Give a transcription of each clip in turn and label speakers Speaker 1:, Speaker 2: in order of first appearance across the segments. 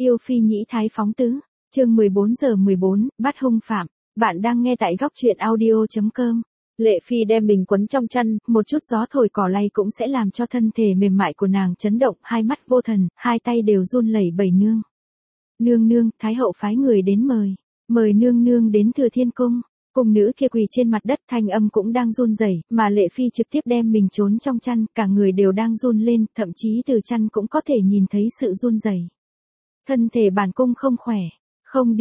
Speaker 1: Yêu phi nhĩ thái phóng tứ, chương 14:14, bắt hung phạm. Bạn đang nghe tại góc truyện audio.com. Lệ Phi đem mình quấn trong chăn, một chút gió thổi cỏ lay cũng sẽ làm cho thân thể mềm mại của nàng chấn động, hai mắt vô thần, hai tay đều run lẩy bẩy nương. Nương nương, Thái hậu phái người đến mời nương nương đến Thừa Thiên Cung. Cung nữ kia quỳ trên mặt đất, thanh âm cũng đang run rẩy, mà Lệ Phi trực tiếp đem mình trốn trong chăn, cả người đều đang run lên, thậm chí từ chăn cũng có thể nhìn thấy sự run rẩy. Thân thể bản cung không khỏe, không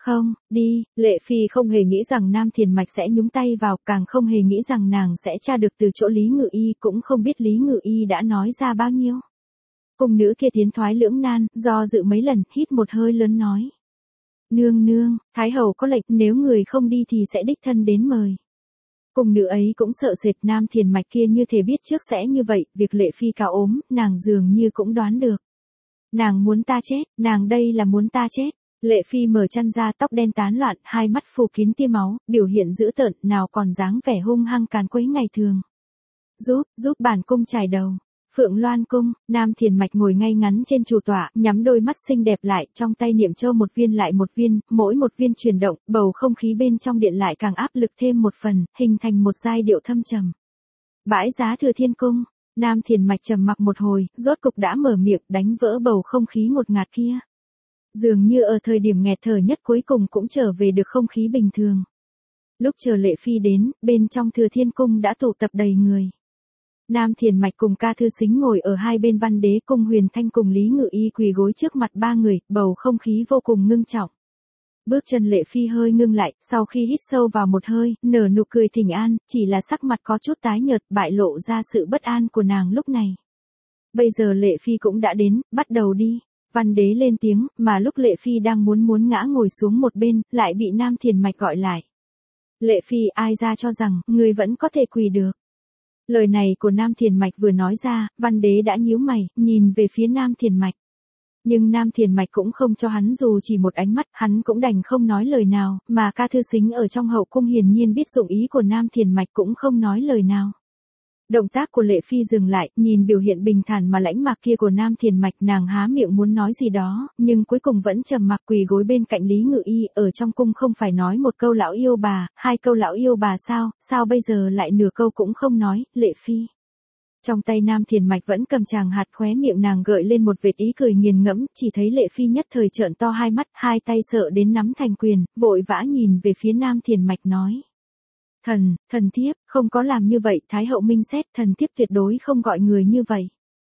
Speaker 1: đi, Lệ Phi không hề nghĩ rằng Nam Thiền Mạch sẽ nhúng tay vào, càng không hề nghĩ rằng nàng sẽ tra được từ chỗ Lý Ngự Y, cũng không biết Lý Ngự Y đã nói ra bao nhiêu. Cung nữ kia tiến thoái lưỡng nan, do dự mấy lần, hít một hơi lớn nói. Nương, Thái hậu có lệnh, nếu người không đi thì sẽ đích thân đến mời. Cung nữ ấy cũng sợ sệt, Nam Thiền Mạch kia như thể biết trước sẽ như vậy, việc Lệ Phi cao ốm, nàng dường như cũng đoán được. Nàng muốn ta chết, nàng đây là muốn ta chết. Lệ Phi mở chăn ra, tóc đen tán loạn, hai mắt phủ kín tia máu, biểu hiện dữ tợn, nào còn dáng vẻ hung hăng càn quấy ngày thường. Giúp bản cung chải đầu. Phượng Loan cung, Nam Thiền Mạch ngồi ngay ngắn trên chủ tọa, nhắm đôi mắt xinh đẹp lại, trong tay niệm châu một viên lại một viên, mỗi một viên chuyển động, bầu không khí bên trong điện lại càng áp lực thêm một phần, hình thành một giai điệu thâm trầm. Bãi giá Thừa Thiên Cung, Nam Thiền Mạch trầm mặc một hồi, rốt cục đã mở miệng, đánh vỡ bầu không khí ngột ngạt kia. Dường như ở thời điểm nghẹt thở nhất cuối cùng cũng trở về được không khí bình thường. Lúc chờ Lệ Phi đến, bên trong Thừa Thiên Cung đã tụ tập đầy người. Nam Thiền Mạch cùng Ca Thư Sính ngồi ở hai bên Văn Đế Cung, Huyền Thanh cùng Lý Ngự Y quỳ gối trước mặt ba người, bầu không khí vô cùng ngưng trọng. Bước chân Lệ Phi hơi ngưng lại, sau khi hít sâu vào một hơi, nở nụ cười thỉnh an, chỉ là sắc mặt có chút tái nhợt, bại lộ ra sự bất an của nàng lúc này. Bây giờ Lệ Phi cũng đã đến, bắt đầu đi. Văn Đế lên tiếng, mà lúc Lệ Phi đang muốn ngã ngồi xuống một bên, lại bị Nam Thiền Mạch gọi lại. Lệ Phi, ai ra cho rằng, ngươi vẫn có thể quỳ được. Lời này của Nam Thiền Mạch vừa nói ra, Văn Đế đã nhíu mày, nhìn về phía Nam Thiền Mạch. Nhưng Nam Thiền Mạch cũng không cho hắn dù chỉ một ánh mắt, hắn cũng đành không nói lời nào, mà Ca Thư Sính ở trong hậu cung hiển nhiên biết dụng ý của Nam Thiền Mạch cũng không nói lời nào. Động tác của Lệ Phi dừng lại, nhìn biểu hiện bình thản mà lãnh mạc kia của Nam Thiền Mạch, nàng há miệng muốn nói gì đó, nhưng cuối cùng vẫn trầm mặc quỳ gối bên cạnh Lý Ngự Y, ở trong cung không phải nói một câu lão yêu bà, hai câu lão yêu bà sao bây giờ lại nửa câu cũng không nói, Lệ Phi. Trong tay Nam Thiền Mạch vẫn cầm tràng hạt, khóe miệng nàng gợi lên một vệt ý cười nghiền ngẫm, chỉ thấy Lệ Phi nhất thời trợn to hai mắt, hai tay sợ đến nắm thành quyền, vội vã nhìn về phía Nam Thiền Mạch nói. Thần thiếp, không có làm như vậy, Thái hậu minh xét, thần thiếp tuyệt đối không gọi người như vậy.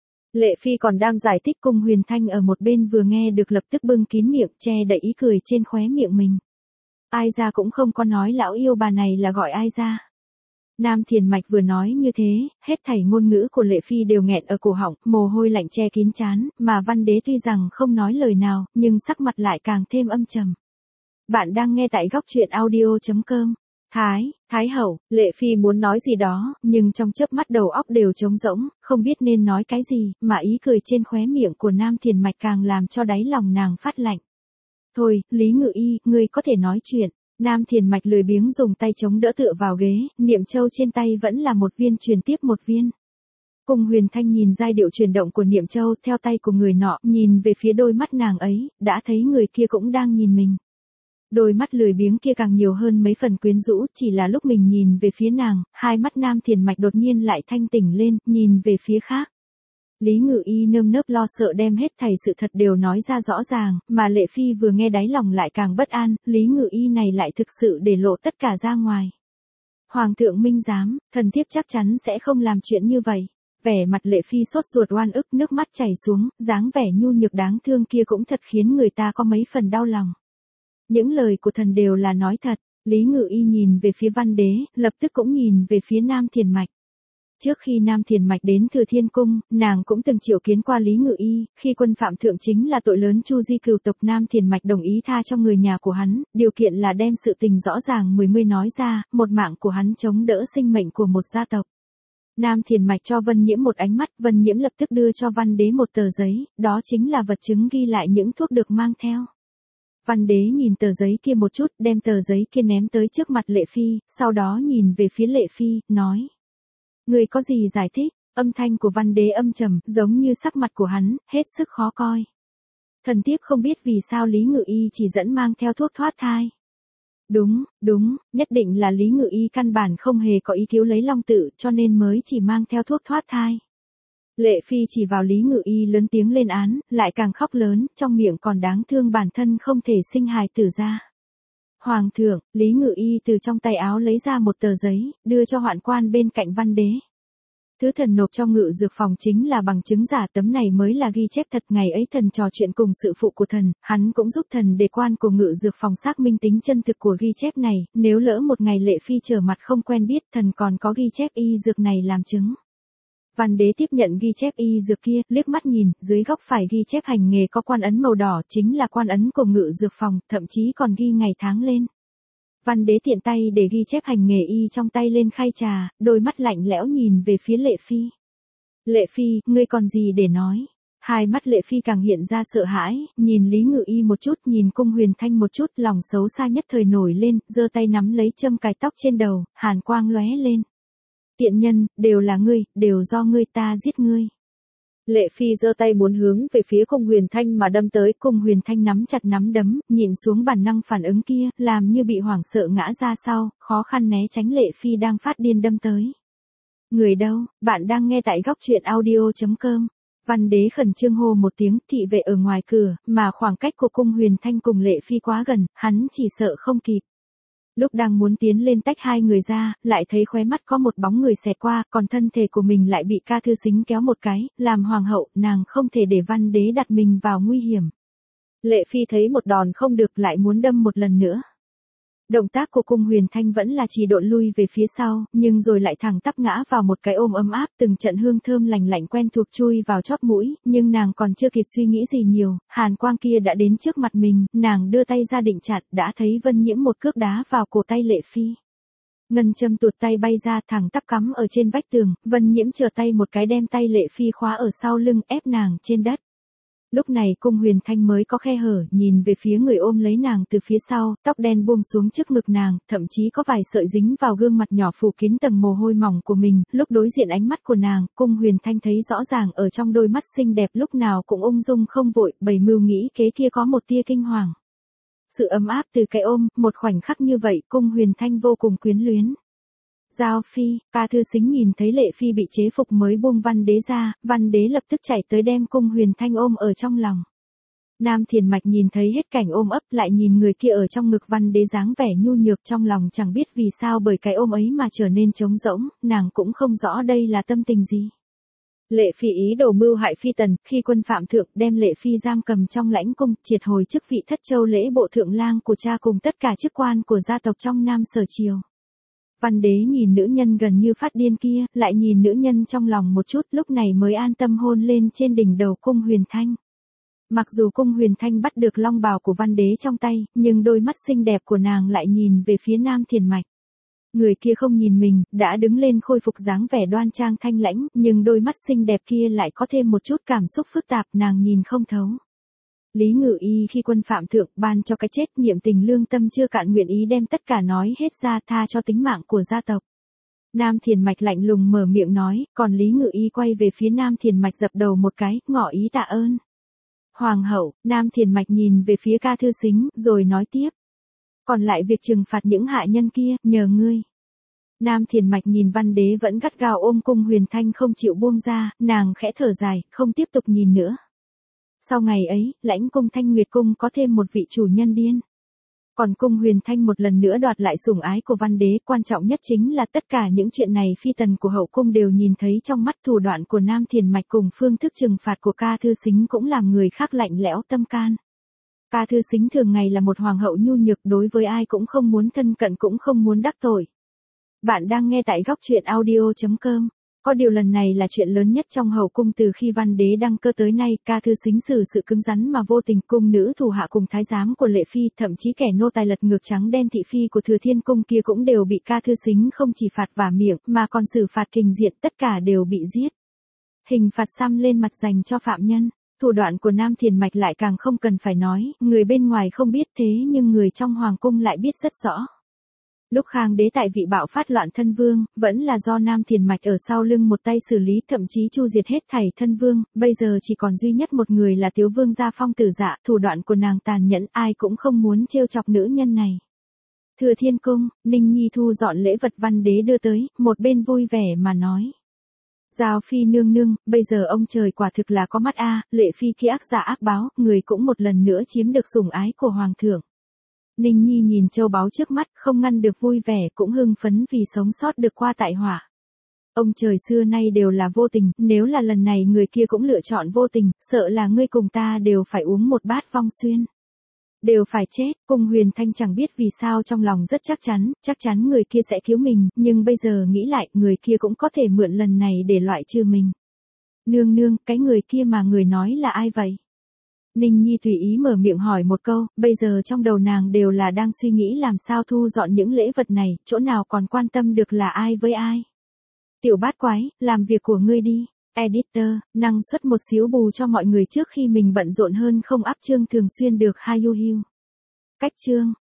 Speaker 1: Lệ Phi còn đang giải thích, Cung Huyền Thanh ở một bên vừa nghe được lập tức bưng kín miệng, che đậy ý cười trên khóe miệng mình. Ai ra cũng không có nói lão yêu bà này là gọi ai ra. Nam Thiền Mạch vừa nói như thế, hết thảy ngôn ngữ của Lệ Phi đều nghẹn ở cổ họng, mồ hôi lạnh che kín trán, mà Văn Đế tuy rằng không nói lời nào, nhưng sắc mặt lại càng thêm âm trầm. Bạn đang nghe tại góc truyện audio.com. Thái hậu, Lệ Phi muốn nói gì đó, nhưng trong chớp mắt đầu óc đều trống rỗng, không biết nên nói cái gì, mà ý cười trên khóe miệng của Nam Thiền Mạch càng làm cho đáy lòng nàng phát lạnh. Thôi, Lý Ngự Y, ngươi có thể nói chuyện. Nam Thiền Mạch lười biếng dùng tay chống đỡ tựa vào ghế, niệm châu trên tay vẫn là một viên truyền tiếp một viên. Cung Huyền Thanh nhìn giai điệu chuyển động của niệm châu theo tay của người nọ, nhìn về phía đôi mắt nàng ấy, đã thấy người kia cũng đang nhìn mình. Đôi mắt lười biếng kia càng nhiều hơn mấy phần quyến rũ, chỉ là lúc mình nhìn về phía nàng, hai mắt Nam Thiền Mạch đột nhiên lại thanh tỉnh lên, nhìn về phía khác. Lý Ngự Y nơm nớp lo sợ đem hết thảy sự thật đều nói ra rõ ràng, mà Lệ Phi vừa nghe đáy lòng lại càng bất an, Lý Ngự Y này lại thực sự để lộ tất cả ra ngoài. Hoàng thượng minh giám, thần thiếp chắc chắn sẽ không làm chuyện như vậy. Vẻ mặt Lệ Phi sốt ruột oan ức, nước mắt chảy xuống, dáng vẻ nhu nhược đáng thương kia cũng thật khiến người ta có mấy phần đau lòng. Những lời của thần đều là nói thật. Lý Ngự Y nhìn về phía Văn Đế, lập tức cũng nhìn về phía Nam Thiền Mạch. Trước khi Nam Thiền Mạch đến Thừa Thiên Cung, nàng cũng từng triệu kiến qua Lý Ngự Y, khi quân phạm thượng chính là tội lớn chu di cừu tộc, Nam Thiền Mạch đồng ý tha cho người nhà của hắn, điều kiện là đem sự tình rõ ràng mươi nói ra, một mạng của hắn chống đỡ sinh mệnh của một gia tộc. Nam Thiền Mạch cho Vân Nhiễm một ánh mắt, Vân Nhiễm lập tức đưa cho Văn Đế một tờ giấy, đó chính là vật chứng ghi lại những thuốc được mang theo. Văn Đế nhìn tờ giấy kia một chút, đem tờ giấy kia ném tới trước mặt Lệ Phi, sau đó nhìn về phía Lệ Phi, nói. Người có gì giải thích? Âm thanh của Văn Đế âm trầm, giống như sắc mặt của hắn, hết sức khó coi. Thần thiếp không biết vì sao Lý Ngự Y chỉ dẫn mang theo thuốc thoát thai. Đúng, nhất định là Lý Ngự Y căn bản không hề có ý thiếu lấy long tự cho nên mới chỉ mang theo thuốc thoát thai. Lệ Phi chỉ vào Lý Ngự Y lớn tiếng lên án, lại càng khóc lớn, trong miệng còn đáng thương bản thân không thể sinh hài tử ra. Hoàng thượng, Lý Ngự Y từ trong tay áo lấy ra một tờ giấy, đưa cho hoạn quan bên cạnh văn đế. Thứ thần nộp cho ngự dược phòng chính là bằng chứng giả, tấm này mới là ghi chép thật. Ngày ấy thần trò chuyện cùng sự phụ của thần, hắn cũng giúp thần để quan của ngự dược phòng xác minh tính chân thực của ghi chép này, nếu lỡ một ngày Lệ Phi trở mặt không quen biết, thần còn có ghi chép y dược này làm chứng. Văn đế tiếp nhận ghi chép y dược kia, liếc mắt nhìn, dưới góc phải ghi chép hành nghề có quan ấn màu đỏ, chính là quan ấn của ngự dược phòng, thậm chí còn ghi ngày tháng lên. Văn đế tiện tay để ghi chép hành nghề y trong tay lên khay trà, đôi mắt lạnh lẽo nhìn về phía Lệ Phi. Lệ Phi, ngươi còn gì để nói? Hai mắt Lệ Phi càng hiện ra sợ hãi, nhìn Lý Ngự Y một chút, nhìn Cung Huyền Thanh một chút, lòng xấu xa nhất thời nổi lên, giơ tay nắm lấy châm cài tóc trên đầu, hàn quang lóe lên. Tiện nhân, đều là ngươi, đều do ngươi, ta giết ngươi. Lệ Phi giơ tay muốn hướng về phía Cung Huyền Thanh mà đâm tới, Cung Huyền Thanh nắm chặt nắm đấm, nhìn xuống bản năng phản ứng kia, làm như bị hoảng sợ ngã ra sau, khó khăn né tránh Lệ Phi đang phát điên đâm tới. Người đâu, bạn đang nghe tại góc truyện audio.com. Văn đế khẩn trương hô một tiếng, thị vệ ở ngoài cửa, mà khoảng cách của Cung Huyền Thanh cùng Lệ Phi quá gần, hắn chỉ sợ không kịp. Lúc đang muốn tiến lên tách hai người ra, lại thấy khóe mắt có một bóng người xẹt qua, còn thân thể của mình lại bị Ca Thư Sính kéo một cái, làm hoàng hậu, nàng không thể để văn đế đặt mình vào nguy hiểm. Lệ Phi thấy một đòn không được lại muốn đâm một lần nữa. Động tác của Cung Huyền Thanh vẫn là chỉ độn lui về phía sau, nhưng rồi lại thẳng tắp ngã vào một cái ôm ấm áp, từng trận hương thơm lành lạnh quen thuộc chui vào chóp mũi, nhưng nàng còn chưa kịp suy nghĩ gì nhiều, hàn quang kia đã đến trước mặt mình, nàng đưa tay ra định chặt, đã thấy Vân Nhiễm một cước đá vào cổ tay Lệ Phi. Ngân châm tuột tay bay ra thẳng tắp cắm ở trên vách tường, Vân Nhiễm trở tay một cái đem tay Lệ Phi khóa ở sau lưng, ép nàng trên đất. Lúc này Cung Huyền Thanh mới có khe hở, nhìn về phía người ôm lấy nàng từ phía sau, tóc đen buông xuống trước ngực nàng, thậm chí có vài sợi dính vào gương mặt nhỏ phủ kín tầng mồ hôi mỏng của mình, lúc đối diện ánh mắt của nàng, Cung Huyền Thanh thấy rõ ràng ở trong đôi mắt xinh đẹp lúc nào cũng ung dung không vội, bày mưu nghĩ kế kia có một tia kinh hoàng. Sự ấm áp từ cái ôm, một khoảnh khắc như vậy, Cung Huyền Thanh vô cùng quyến luyến. Giao Phi, Ca Thư Sính nhìn thấy Lệ Phi bị chế phục mới buông văn đế ra, văn đế lập tức chạy tới đem Cung Huyền Thanh ôm ở trong lòng. Nam Thiền Mạch nhìn thấy hết cảnh ôm ấp lại nhìn người kia ở trong ngực văn đế dáng vẻ nhu nhược trong lòng chẳng biết vì sao bởi cái ôm ấy mà trở nên trống rỗng, nàng cũng không rõ đây là tâm tình gì. Lệ Phi ý đồ mưu hại Phi Tần, khi quân phạm thượng đem Lệ Phi giam cầm trong lãnh cung, triệt hồi chức vị Thất Châu lễ bộ thượng lang của cha cùng tất cả chức quan của gia tộc trong Nam Sở Triều. Văn đế nhìn nữ nhân gần như phát điên kia, lại nhìn nữ nhân trong lòng một chút, lúc này mới an tâm hôn lên trên đỉnh đầu Cung Huyền Thanh. Mặc dù Cung Huyền Thanh bắt được long bào của văn đế trong tay, nhưng đôi mắt xinh đẹp của nàng lại nhìn về phía Nam Thiền Mạch. Người kia không nhìn mình, đã đứng lên khôi phục dáng vẻ đoan trang thanh lãnh, nhưng đôi mắt xinh đẹp kia lại có thêm một chút cảm xúc phức tạp, nàng nhìn không thấu. Lý Ngự Y khi quân phạm thượng ban cho cái chết, niệm tình lương tâm chưa cạn nguyện ý đem tất cả nói hết ra, tha cho tính mạng của gia tộc. Nam Thiền Mạch lạnh lùng mở miệng nói, còn Lý Ngự Y quay về phía Nam Thiền Mạch dập đầu một cái, ngỏ ý tạ ơn. Hoàng hậu, Nam Thiền Mạch nhìn về phía Ca Thư Sính, rồi nói tiếp. Còn lại việc trừng phạt những hạ nhân kia, nhờ ngươi. Nam Thiền Mạch nhìn văn đế vẫn gắt gao ôm Cung Huyền Thanh không chịu buông ra, nàng khẽ thở dài, không tiếp tục nhìn nữa. Sau ngày ấy, lãnh cung Thanh Nguyệt Cung có thêm một vị chủ nhân điên. Còn Cung Huyền Thanh một lần nữa đoạt lại sủng ái của văn đế, quan trọng nhất chính là tất cả những chuyện này Phi Tần của hậu cung đều nhìn thấy trong mắt, thủ đoạn của Nam Thiền Mạch cùng phương thức trừng phạt của Ca Thư Sính cũng làm người khác lạnh lẽo tâm can. Ca Thư Sính thường ngày là một hoàng hậu nhu nhược, đối với ai cũng không muốn thân cận cũng không muốn đắc tội. Bạn đang nghe tại góc truyện audio.com. Có điều lần này là chuyện lớn nhất trong hậu cung từ khi văn đế đăng cơ tới nay, Ca Thư Sính xử sự cứng rắn mà vô tình, cung nữ thủ hạ cùng thái giám của Lệ Phi, thậm chí kẻ nô tài lật ngược trắng đen thị phi của Thừa Thiên Cung kia cũng đều bị Ca Thư Sính không chỉ phạt vả miệng, mà còn xử phạt kình diện, tất cả đều bị giết. Hình phạt xăm lên mặt dành cho phạm nhân. Thủ đoạn của Nam Thiền Mạch lại càng không cần phải nói, người bên ngoài không biết thế nhưng người trong hoàng cung lại biết rất rõ. Lúc Khang đế tại vị bạo phát loạn thân vương, vẫn là do Nam Thiền Mạch ở sau lưng một tay xử lý, thậm chí chu diệt hết thảy thân vương, bây giờ chỉ còn duy nhất một người là Tiếu Vương gia Phong Tử Dạ, thủ đoạn của nàng tàn nhẫn, ai cũng không muốn trêu chọc nữ nhân này. Thừa Thiên Cung, Ninh Nhi thu dọn lễ vật Văn đế đưa tới, một bên vui vẻ mà nói. Giao Phi nương nương, bây giờ ông trời quả thực là có mắt a, Lệ Phi kia ác giả ác báo, người cũng một lần nữa chiếm được sủng ái của Hoàng thượng. Ninh Nhi nhìn châu báu trước mắt, không ngăn được vui vẻ, cũng hưng phấn vì sống sót được qua tại họa. Ông trời xưa nay đều là vô tình, nếu là lần này người kia cũng lựa chọn vô tình, sợ là ngươi cùng ta đều phải uống một bát vong xuyên. Đều phải chết. Cung Huyền Thanh chẳng biết vì sao trong lòng rất chắc chắn người kia sẽ cứu mình, nhưng bây giờ nghĩ lại, người kia cũng có thể mượn lần này để loại trừ mình. Nương nương, cái người kia mà người nói là ai vậy? Ninh Nhi tùy ý mở miệng hỏi một câu, bây giờ trong đầu nàng đều là đang suy nghĩ làm sao thu dọn những lễ vật này, chỗ nào còn quan tâm được là ai với ai. Tiểu bát quái, làm việc của ngươi đi. Editor, năng suất một xíu bù cho mọi người trước khi mình bận rộn hơn không áp chương thường xuyên được Hayuhiu. Cách chương.